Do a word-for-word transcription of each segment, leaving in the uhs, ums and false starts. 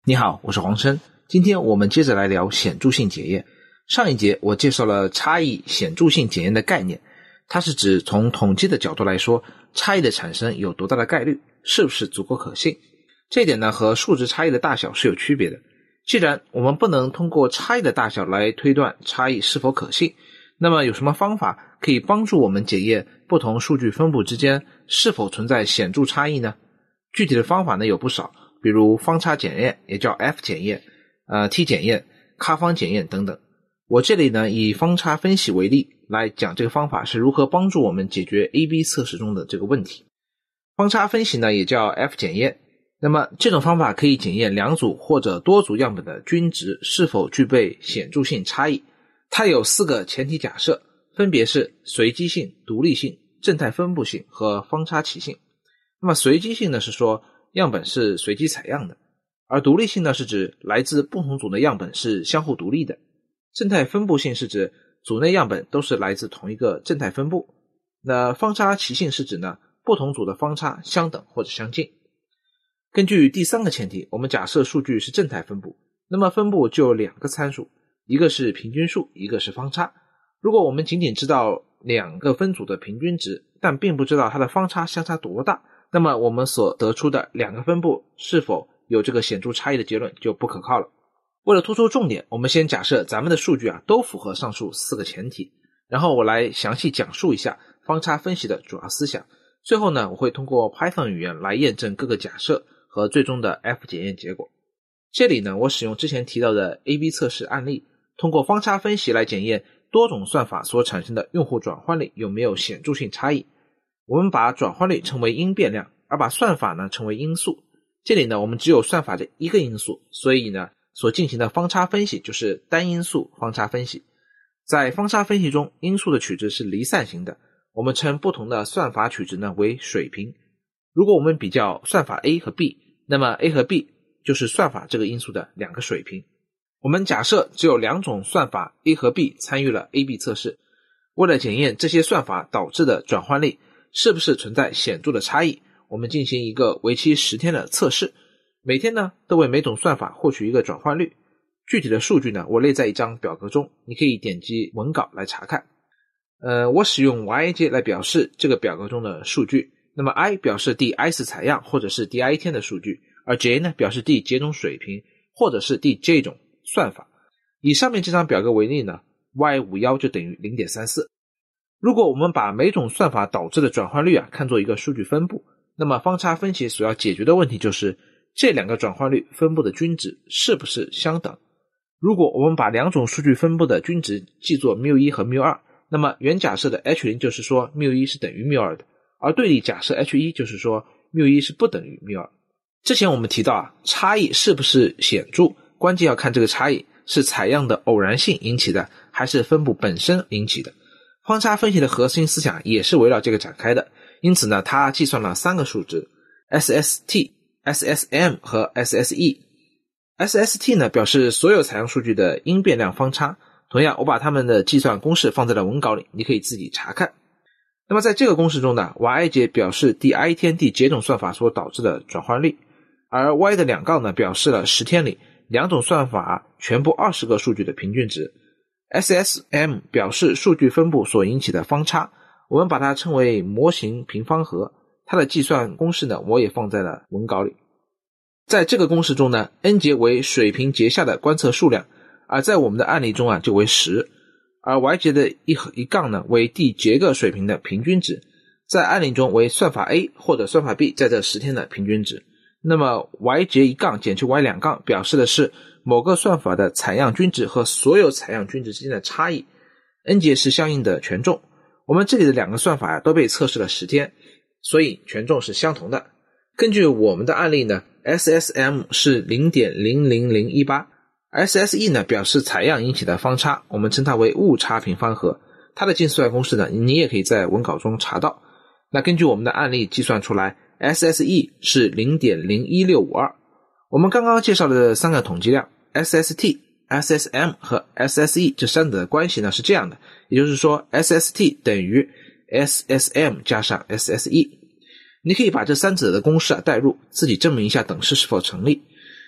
你好，我是黄生。今天我们接着来聊显著性检验。上一节我介绍了差异显著性检验的概念，它是指从统计的角度来说，差异的产生有多大的概率，是不是足够可信。这一点呢，和数值差异的大小是有区别的。既然我们不能通过差异的大小来推断差异是否可信，那么有什么方法可以帮助我们检验不同数据分布之间是否存在显著差异呢？具体的方法呢有不少，比如方差检验，也叫 F 检验、呃 T 检验、卡方检验等等。我这里呢以方差分析为例来讲这个方法是如何帮助我们解决 A B 测试中的这个问题。方差分析呢也叫 F 检验，那么这种方法可以检验两组或者多组样本的均值是否具备显著性差异。它有四个前提假设，分别是随机性、独立性、正态分布性和方差奇性。那么随机性呢是说样本是随机采样的，而独立性呢是指来自不同组的样本是相互独立的。正态分布性是指组内样本都是来自同一个正态分布。那方差奇性是指呢不同组的方差相等或者相近。根据第三个前提，我们假设数据是正态分布，那么分布就有两个参数，一个是平均数，一个是方差。如果我们仅仅知道两个分组的平均值，但并不知道它的方差相差多大，那么我们所得出的两个分布是否有这个显著差异的结论就不可靠了。为了突出重点，我们先假设咱们的数据啊都符合上述四个前提，然后我来详细讲述一下方差分析的主要思想。最后呢，我会通过 Python 语言来验证各个假设和最终的 F 检验结果。这里呢，我使用之前提到的 A B 测试案例，通过方差分析来检验多种算法所产生的用户转换率有没有显著性差异。我们把转换率称为因变量，而把算法呢称为因素。这里呢，我们只有算法这一个因素，所以呢，所进行的方差分析就是单因素方差分析。在方差分析中，因素的取值是离散型的，我们称不同的算法取值呢为水平。如果我们比较算法 A 和 B， 那么 A 和 B 就是算法这个因素的两个水平。我们假设只有两种算法 A 和 B 参与了 A B 测试，为了检验这些算法导致的转换率是不是存在显著的差异，我们进行一个为期十天的测试，每天呢都为每种算法获取一个转换率。具体的数据呢我列在一张表格中，你可以点击文稿来查看。呃，我使用 Y I J 来表示这个表格中的数据，那么 I 表示第 I 次采样或者是第 I 天的数据，而 J 呢表示第 J 种水平或者是第 J 种算法。以上面这张表格为例呢 Y 五十一 就等于 零点三四。如果我们把每种算法导致的转换率啊看作一个数据分布，那么方差分析所要解决的问题就是这两个转换率分布的均值是不是相等。如果我们把两种数据分布的均值记作 μ 一 和 μ 二， 那么原假设的 H 零 就是说 μ 一 是等于 μ 二 的，而对立假设 H 一 就是说 μ 一 是不等于 μ 二。之前我们提到啊，差异是不是显著，关键要看这个差异是采样的偶然性引起的，还是分布本身引起的。方差分析的核心思想也是围绕这个展开的，因此呢，它计算了三个数值 S S T、S S M 和 S S E。S S T 呢表示所有采样数据的因变量方差，同样我把它们的计算公式放在了文稿里，你可以自己查看。那么在这个公式中呢 Y I J 表示第 I 天第 J 种算法所导致的转换率，而 Y 的两杠呢表示了十天里两种算法全部二十个数据的平均值。S S M 表示数据分布所引起的方差，我们把它称为模型平方和，它的计算公式呢我也放在了文稿里。在这个公式中呢 N 节为水平节下的观测数量，而在我们的案例中啊就为十，而 Y 节的一一杠呢为第节个水平的平均值，在案例中为算法 A 或者算法 B 在这十天的平均值。那么 Y 节一杠减去 Y 两杠表示的是某个算法的采样均值和所有采样均值之间的差异， N 节是相应的权重。我们这里的两个算法啊都被测试了十天，所以权重是相同的。根据我们的案例呢 S S M 是 零点零零零一八， S S E 呢表示采样引起的方差，我们称它为误差平方和，它的计算公式呢你也可以在文稿中查到。那根据我们的案例计算出来 S S E 是 零点零一六五二。 我们刚刚介绍的三个统计量 S S T、S S M 和 S S E 这三者的关系呢是这样的，也就是说 S S T 等于 S S M 加上 S S E。 你可以把这三者的公式啊代入，自己证明一下等式是否成立。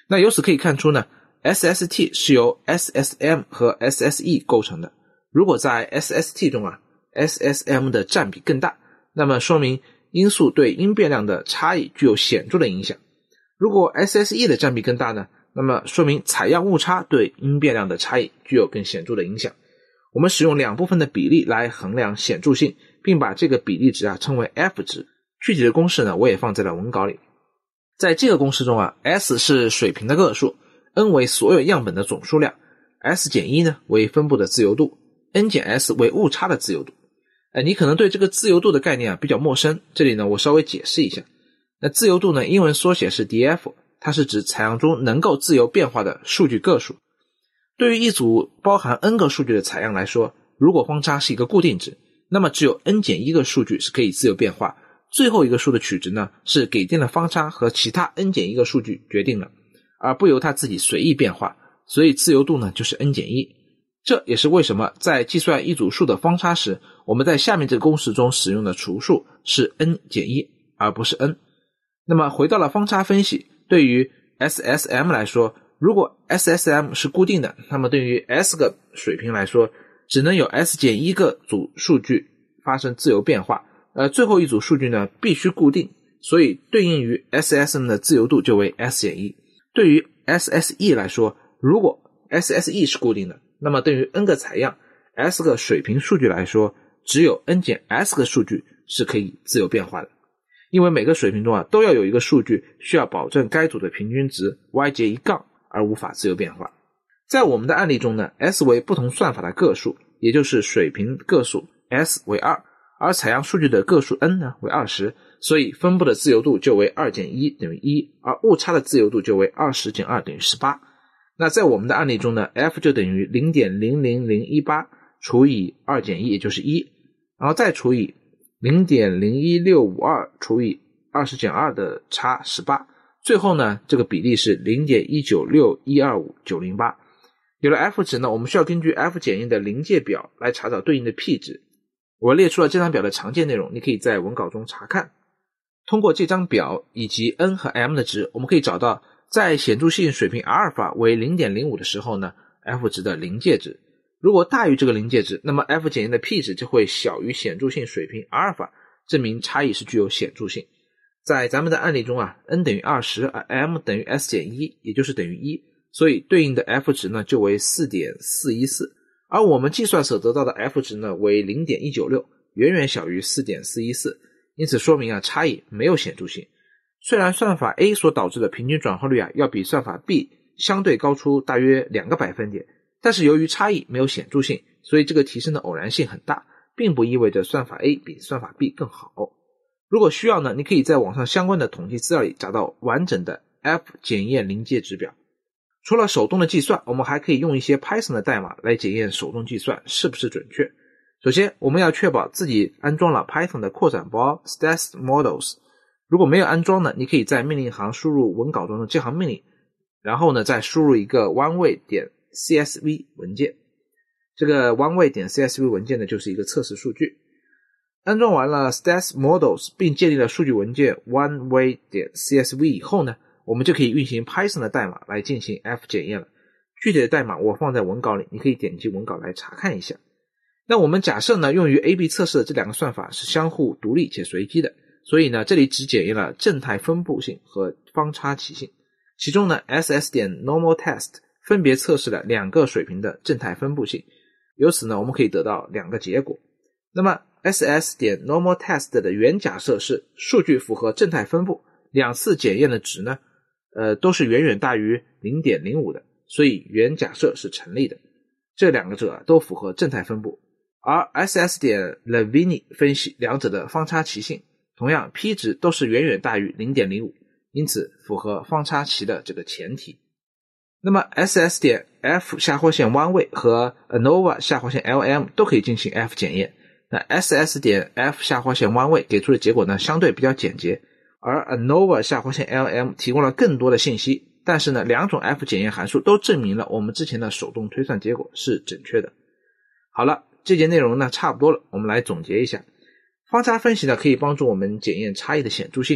那由此可以看出呢， S S T 是由 S S M 和 S S E 构成的。如果在 S S T 中啊 S S M 的占比更大，那么说明因素对因变量的差异具有显著的影响。如果 S S E 的占比更大呢，那么说明采样误差对因变量的差异具有更显著的影响。我们使用两部分的比例来衡量显著性，并把这个比例值啊称为 F 值。具体的公式呢，我也放在了文稿里。在这个公式中啊 S 是水平的个数， N 为所有样本的总数量， S 减一呢为分布的自由度， N 减 S 为误差的自由度。呃，你可能对这个自由度的概念啊比较陌生，这里呢我稍微解释一下。那自由度呢英文缩写是 D F， 它是指采样中能够自由变化的数据个数。对于一组包含 N 个数据的采样来说，如果方差是一个固定值，那么只有 N 减一个数据是可以自由变化，最后一个数的取值呢是给定了方差和其他 N 减一个数据决定了，而不由它自己随意变化，所以自由度呢就是 N 减一。这也是为什么在计算一组数的方差时，我们在下面这个公式中使用的除数是 N 减一而不是 N。 那么回到了方差分析，对于 S S M 来说，如果 S S M 是固定的，那么对于 S 个水平来说，只能有 S 减一个组数据发生自由变化，而最后一组数据呢必须固定，所以对应于 S S M 的自由度就为 S 减一。对于 S S E 来说，如果 S S E 是固定的，那么对于 N 个采样 S 个水平数据来说，只有 N 减 S 个数据是可以自由变化的。因为每个水平中啊都要有一个数据需要保证该组的平均值 Y 减一杠而无法自由变化。在我们的案例中呢 S 为不同算法的个数，也就是水平个数 S 为二，而采样数据的个数 N 呢为二十，所以分布的自由度就为二减一等于一，而误差的自由度就为二十减二等于十八。那在我们的案例中呢 F 就等于 零点零零零一八 除以二减一，也就是一，然后再除以 零点零一六五二 除以二十减二的差十八，最后呢这个比例是 零点一九六一二五九零八。 有了 F 值呢，我们需要根据 F 检验的临界表来查找对应的 P 值。我列出了这张表的常见内容，你可以在文稿中查看。通过这张表以及 N 和 M 的值，我们可以找到在显著性水平阿尔法为 零点零五 的时候呢 F 值的临界值。如果大于这个临界值，那么 F 检验的 P 值就会小于显著性水平阿尔法，证明差异是具有显著性。在咱们的案例中啊 N 等于二十，而 M 等于 S 减一，也就是等于一，所以对应的 F 值呢就为 四点四一四， 而我们计算所得到的 F 值呢为 零点一九六， 远远小于 四点四一四， 因此说明啊差异没有显著性。虽然算法 A 所导致的平均转换率啊要比算法 B 相对高出大约两个百分点，但是由于差异没有显著性，所以这个提升的偶然性很大，并不意味着算法 A 比算法 B 更好。如果需要呢，你可以在网上相关的统计资料里找到完整的 F 检验临界值表。除了手动的计算，我们还可以用一些 Python 的代码来检验手动计算是不是准确。首先我们要确保自己安装了 Python 的扩展包 Stats Models， 如果没有安装呢，你可以在命令行输入文稿中的这行命令，然后呢再输入一个 oneway.csv 文件。这个 oneway.csv 文件呢就是一个测试数据。安装完了 Stats Models 并建立了数据文件 oneway.csv 以后呢，我们就可以运行 Python 的代码来进行 F 检验了。具体的代码我放在文稿里，你可以点击文稿来查看一下。那我们假设呢，用于 A B 测试的这两个算法是相互独立且随机的，所以呢，这里只检验了正态分布性和方差奇性。其中呢 S S 点 normal test 分别测试了两个水平的正态分布性，由此呢，我们可以得到两个结果。那么 S S 点 normal test 的原假设是数据符合正态分布，两次检验的值呢呃，都是远远大于 零点零五 的，所以原假设是成立的。这两个者都符合正态分布。而 S S 点 Levine 分析两者的方差奇性，同样 P 值都是远远大于 零点零五， 因此符合方差奇的这个前提。那么 S S 点 F 下划线弯位和 ANOVA 下划线 L M 都可以进行 F 检验。那 S S 点 F 下划线弯位给出的结果呢相对比较简洁，而 ANOVA 下划线 L M 提供了更多的信息，但是呢两种 F 检验函数都证明了我们之前的手动推算结果是准确的。好了，这节内容呢差不多了，我们来总结一下。方差分析呢可以帮助我们检验差异的显著性，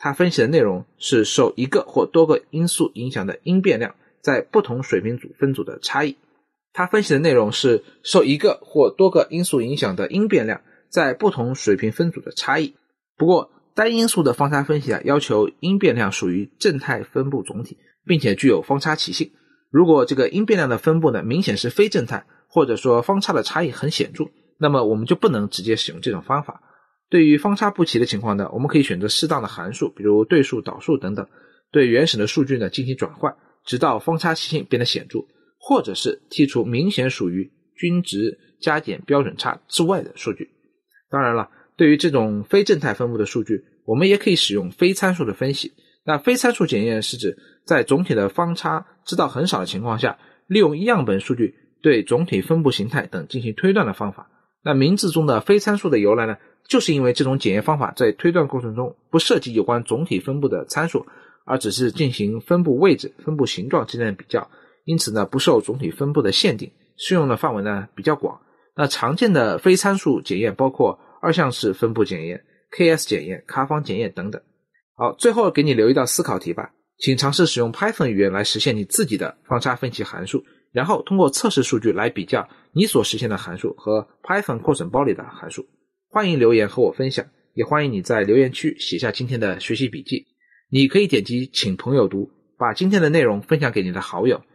它分析的内容是受一个或多个因素影响的因变量在不同水平组分组的差异。它分析的内容是受一个或多个因素影响的因变量在不同水平分组的差异。不过单因素的方差分析啊，要求因变量属于正态分布总体，并且具有方差奇性。如果这个因变量的分布呢明显是非正态，或者说方差的差异很显著，那么我们就不能直接使用这种方法。对于方差不齐的情况呢，我们可以选择适当的函数，比如对数、导数等等，对原始的数据呢进行转换，直到方差奇性变得显著，或者是剔除明显属于均值加减标准差之外的数据。当然了，对于这种非正态分布的数据，我们也可以使用非参数的分析。那非参数检验是指在总体的方差知道很少的情况下，利用样本数据对总体分布形态等进行推断的方法。那名字中的非参数的由来呢，就是因为这种检验方法在推断过程中不涉及有关总体分布的参数，而只是进行分布位置、分布形状之间的比较，因此呢不受总体分布的限定，适用的范围呢比较广。那常见的非参数检验包括二项式分布检验、K S 检验、卡方检验等等。好，最后给你留一道思考题吧，请尝试使用 Python 语言来实现你自己的方差分析函数，然后通过测试数据来比较你所实现的函数和 Python 扩展包里的函数。欢迎留言和我分享，也欢迎你在留言区写下今天的学习笔记。你可以点击请朋友读，把今天的内容分享给你的好友，